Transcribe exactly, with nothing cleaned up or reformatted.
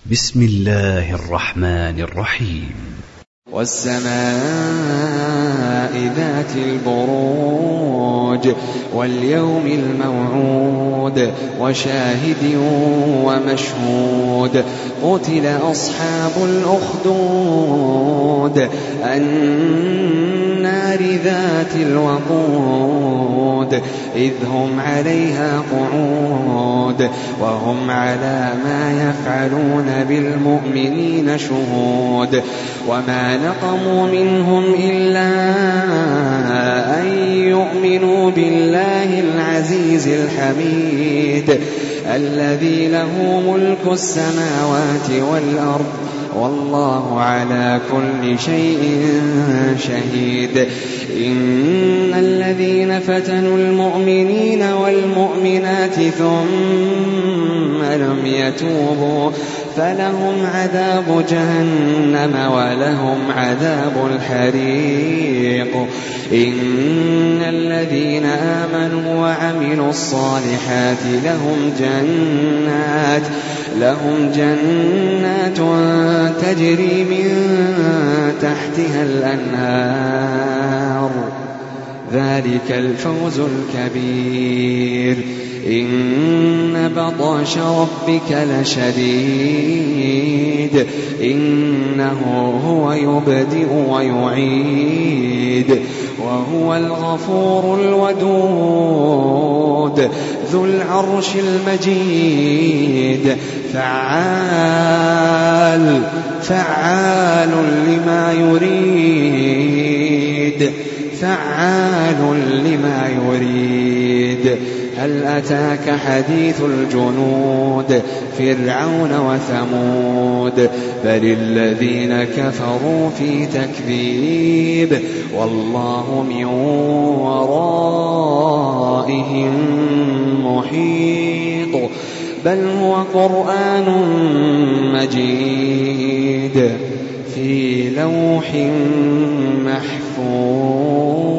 بسم الله الرحمن الرحيم. والسماء ذات البروج واليوم الموعود وشاهد ومشهود قتل أصحاب الأخدود النار ذات الوقود إذ هم عليها قعود وهم على ما يفعلون بالمؤمنين شهود وما نقموا منهم إلا أن يؤمنوا بالله العزيز الحميد الذي له ملك السماوات والأرض والله على كل شيء شهيد. إن الذين فتنوا المؤمنين والمؤمنات ثم لم يتوبوا فلهم عذاب جهنم ولهم عذاب الحريق. إن الذين آمنوا وعملوا الصالحات لهم جنات لهم جنات تجري من تحتها الأنهار ذلك الفوز الكبير. إن بطش ربك لشديد إنه هو يبدئ ويعيد وهو الغفور الودود ذو العرش المجيد فعال فعال لما يريد فعال لما يريد. هل أتاك حديث الجنود فرعون وثمود بل الذين كفروا في تكذيب والله من ورائهم محيط بل هو قرآن مجيد في لوح محفوظ.